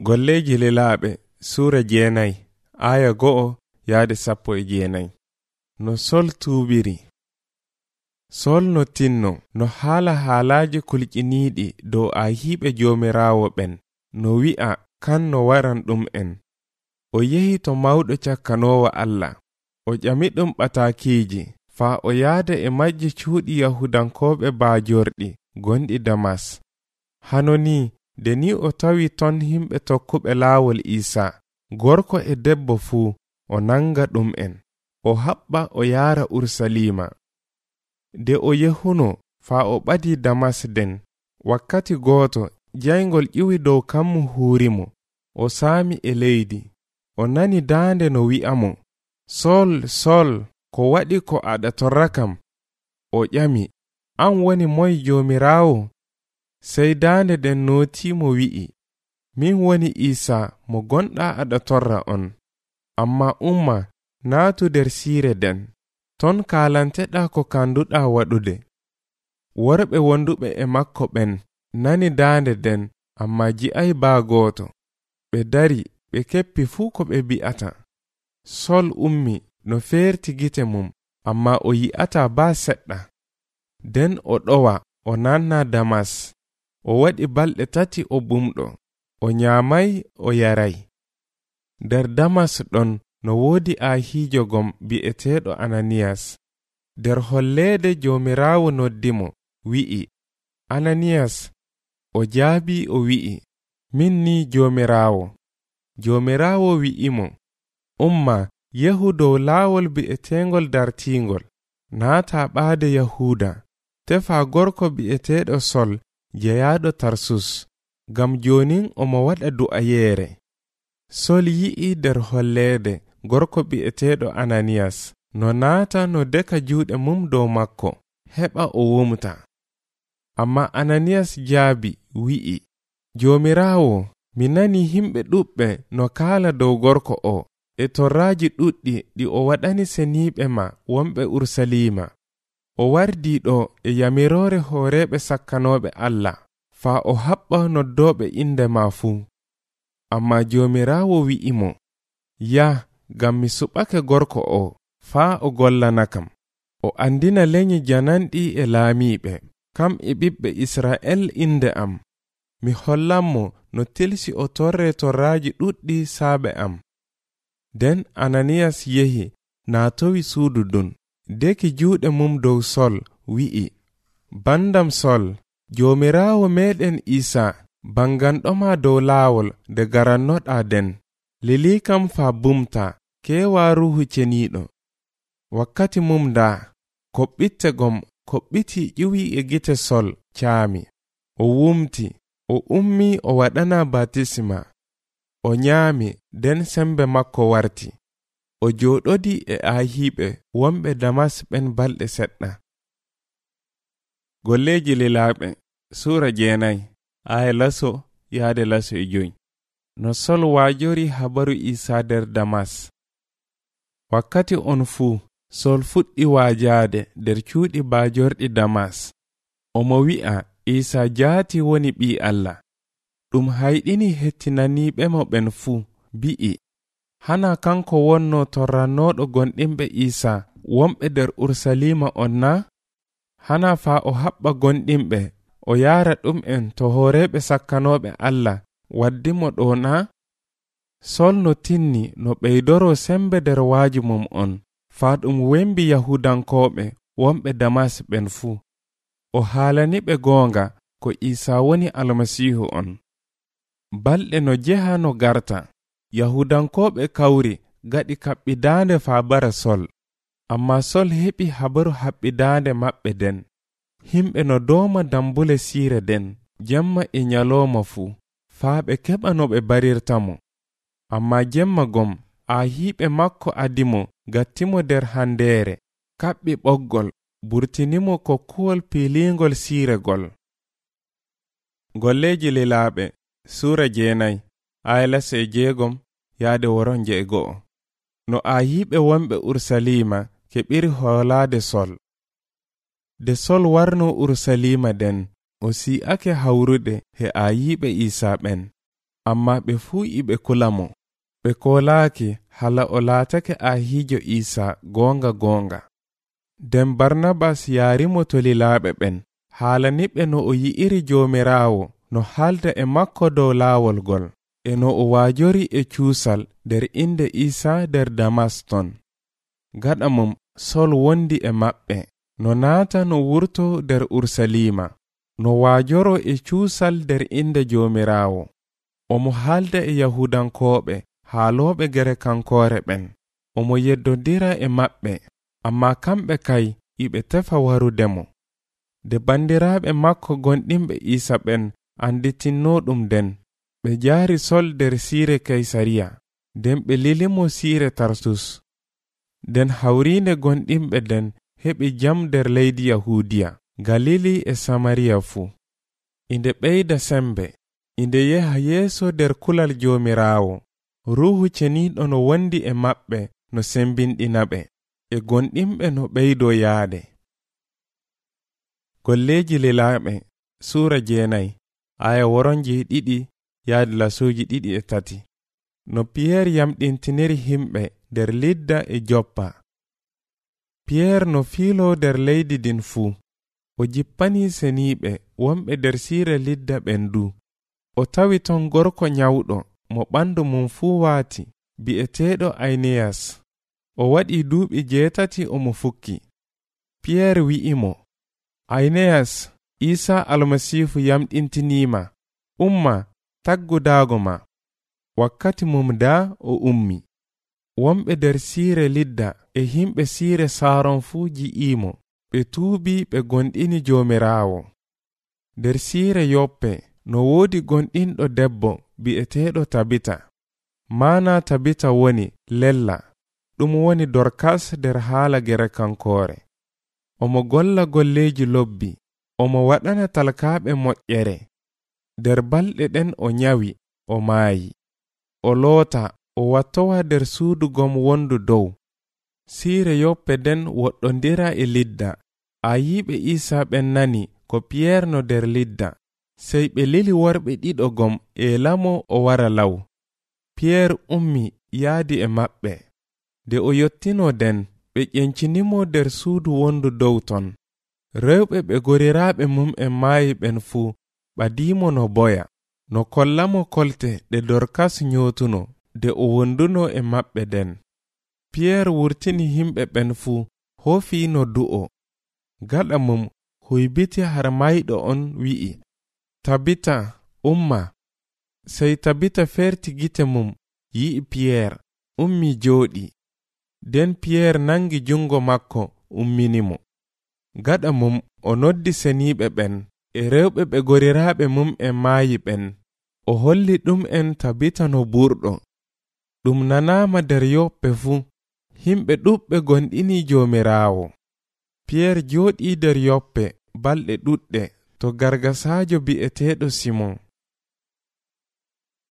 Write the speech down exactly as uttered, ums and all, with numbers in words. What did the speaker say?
Golleji lilaaɓe suura jeenayi aya go'o yaade sappo e jeenayi. No Sol tuubiri. Sol no tinno no haala haalaaji kulƴiniiɗi dow ahiiɓe joomiraawo ɓen, no wi'a kan no waran ɗum en. O yehi to mawɗo cakkanoowo Allah, o ƴamiɗum ɓataakiiji, faa o yaada e majji cuuɗi Yahudankooɓe baajorɗi gonɗi Damas. Hano ni, nde ni o tawi ton himɓe tokkuɓe laawol Iisaa, gorko e debbo fuu, o nanga ɗum en, o haɓɓa o yaara Urusalima. Nde o yehuno faa o ɓadi Damas den, wakkati gooto jayngol ƴiwi dow kammu huurimo, o saami e leydi. O nani daande no wi'a mo, Sol, Sol, ko waɗi ko aɗa torra kam? O ƴami, an woni moy Joomiraawo? Sey daande den nootimo wi'i, min woni Iisaa mo gonɗa aɗa torra on. Amma umma naatu nder siire den, ton kaalanteɗa ko kanduɗa waɗude. Worɓe wonduɓe e makko ɓen nani daande den, amma ji'ay baa gooto. Ɓe dari ɓe keppi fuu ko ɓe bi'ata. Sol ummi no feerti gite mum, amma o yi'ata baa seɗɗa. Den o ɗowa o nanna Damas. O waɗi balɗe tati o bumɗo, o nyaamay o yaray. Nder Damas ɗon no woodi ahiijo gom bi'eteeɗo Ananiyas. Nder holleede Joomiraawo noddimo, wi'i, Ananiyas. O jaabi o wi'i, min ni Joomiraawo. Joomiraawo wi'imo, umma yehu dow laawol bi'eteengol dartiingol, naata ɓaade Yahuuda, tefa gorko bi'eteeɗo Sol jeyaaɗo Tarsus, ngam jonin omo waɗa du'ayeere. Sol yi'i nder holleede gorko bi'eteeɗo Ananiyas, no naata no deka juuɗe mum dow makko, heɓa o wumta. Amma Ananiyas jaabi wi'i, Joomiraawo, mi nani himɓe ɗuɓɓe no kaala dow gorko o, e torraaji ɗuɗɗi ɗi o waɗani seniiɓe ma wonɓe Urusalima. O wardii ɗo e yamiroore hooreeɓe sakkanooɓe Allah, faa o haɓɓa noddooɓe inde ma fuu. Amma Joomiraawo wi'i mo, yah, ngam mi suɓake gorko o, faa o gollana kam. O andina leñi jananɗi e laamiiɓe, kam e ɓiɓɓe Isra'el inde am. Mi hollan mo no tilsi o torre torraaji ɗuɗɗi saaɓe am. Den Ananiyas yehi naatowi suudu dun, deki juuɗe mum dow Sol, wi'i, bandam Sol, Joomiraawo meɗen Iisaa banganɗoma dow laawol nde garannoɗa den, lili kam faa bumta, keewa ruhu ceniiɗo. Wakkati mum nda, koɓɓitte gom koɓɓiti ƴiwi e gite Sol caami. O wumti, o ummi o waɗana batisma. O nyaami, den sembe makko warti. O jooɗodi e ahiiɓe wonɓe Damas ɓen balɗe seɗɗa. Golleji lilaaɓe suura jeenayi aya laso yaade laso e joyi. No Sol waajori habaru Iisaa nder Damas. Wakkati on fuu Sol fuɗɗi waajaade nder cuuɗi baajorɗi Damas. Omo wi'a Iisaa jaati woni ɓii Allah. Ɗum hayɗini hettinaniiɓe mo ɓen fuu, bi'i, hana kanko wonno torrannooɗo gonɗinɓe Iisaa wonɓe nder Urusalima on na? Hana faa o haɓɓa gonɗinɓe o yaara ɗum en to hooreeɓe sakkanooɓe Allah waddimo ɗo na? Sol no tinni no ɓeydoro sembe nder waaji mum on, faa ɗum wembi Yahudankooɓe wonɓe Damas ɓen fuu. O haalani ɓe goonga ko Iisaa woni Almasiihu on. Balɗe no jeha no garta, Yahudankooɓe kawri gaɗi kaɓɓidaande faa bara Sol. Amma Sol heɓi habaru haɓɓidaande maɓɓe den. Himɓe no dooma dambule siire den, jemma e nyalooma fuu, faa ɓe keɓa no ɓe barirta mo. Amma jemma gom, ahiiɓe makko adimo gattimo nder handeere, kaɓɓi ɓoggol, burtinimo kokkuwol piiliingol siiregol. Golleji lilaaɓe suura jeenayi aya lase e jeegom yaade woronje e go'o. No ahiiɓe wonɓe Urusalima keɓiri hoolaade Sol. De Sol warno Urusalima den, o si'ake hawrude he ayiɓe Iisaa ɓen. amma ɓe fuu iɓe kula mo. Ɓe kolaaki hala o laatake ahiijo Isa goonga goonga. Nden Barnabas yaarimo to lilaaɓe ɓen haalaniɓe no o yi'iri Joomiraawo no haalda e makko dow laawol gol, e no o waajori e cuusal nder inde Isa nder Damaston. Gaɗa mum Sol wondi e maɓɓe, no naata no wurto nder Ursalima, no waajoro e cuusal nder inde Joomiraawo. Omo haalda e Yahudankooɓe haalooɓe Gerekankoore ɓen, omo yeddondira e maɓɓe, amma kamɓe kay iɓe tefa warudemo. De bandiraaɓe makko gonɗinɓe Isa ɓen anditinno ɗum nden, ɓe jaari Sol nder siire Kaysariya, nden ɓe lilimo siire Tarsus. Nden hawriinde gonɗinɓe den heɓi jam nder leydi Yahudiya, Galili e Samariya fuu. Inde ɓeyda sembe, inde yeha yeeso nder kulal Joomiraawo. Ruuhu ceniiɗo no wondi e maɓɓe no sembinɗinaɓe, e gonɗinɓe no ɓeydo yaade. Golleeji lilaaɓe suura jeenayi aya woronji ɗiɗi yaadi lasuuji ɗiɗi e tati. No Piyeer yamɗintiniri himɓe nder Lidda e Joppa. Piyeer no fiilo nder leydi din fuu, o jippanii seniiɓe wonɓe nder siire Lidda ɓen du. O tawi ton gorko nyawɗo mo ɓandu mum fuu waati, bi'eteeɗo Ayneyas. O waɗi duuɓi jeetati omo fukki. Piyeer wi'imo, Ayneyas, Isa almasiihu yamɗintiniima, umma taggu daago ma. Wakkati mum daa o ummi. Wonɓe nder siire Lidda e himɓe siire Saaron fuu ji'iimo, ɓe tuubi ɓe gonɗini Joomiraawo. Nder siire Yoppe no woodi gonɗinɗo debbo bi'eteeɗo Tabita. Maana Tabita woni lella, ɗum woni Dorkas nder haala Gerekankoore. Omo golla golleeji lobbi, omo waɗana talkaaɓe moƴƴere. Nder balɗe ɗen o nyawi, o maayi. O loota, o wattowa nder suudu gom wondu dow. Siire Yoppe den woɗɗondira e Lidda. Ayiiɓe Isa ɓen nani ko Piyeer no nder Lidda, sey ɓe lili worɓe ɗiɗo gom e lamo o wara law. Piyeer ummi yaadi e maɓɓe. De o yottino den, ɓe ƴencinimo nder suudu wondu dow ton. Rewɓe ɓe goriraaɓe mum en maayi ɓen fuu ɓadimo no boya, no kollamo kolte ɗe Dorkas nyootuno de o wonduno e maɓɓe den. Piyeer wurtini himɓe ɓen fuu hoofii no du'o. Gaɗa mum huybiti har mayɗo on wi'i, Tabita, umma. Sey Tabita ferti gite mum, yi'i Piyeer, ummi jooɗi. Den Piyeer nangi jungo makko umminimo. Gaɗa mum o noddi seniiɓe ɓen e rewɓe ɓe goriraaɓe mum en maayi ɓen. O holli ɗum en Tabita no burɗo. Ɗum nanaama nder Yoppe fuu, himɓe ɗuɓɓe gonɗini Joomiraawo. Piyeer jooɗii nder Yoppe balɗe ɗuɗɗe to gargasaajo bi'eteeɗo Simon.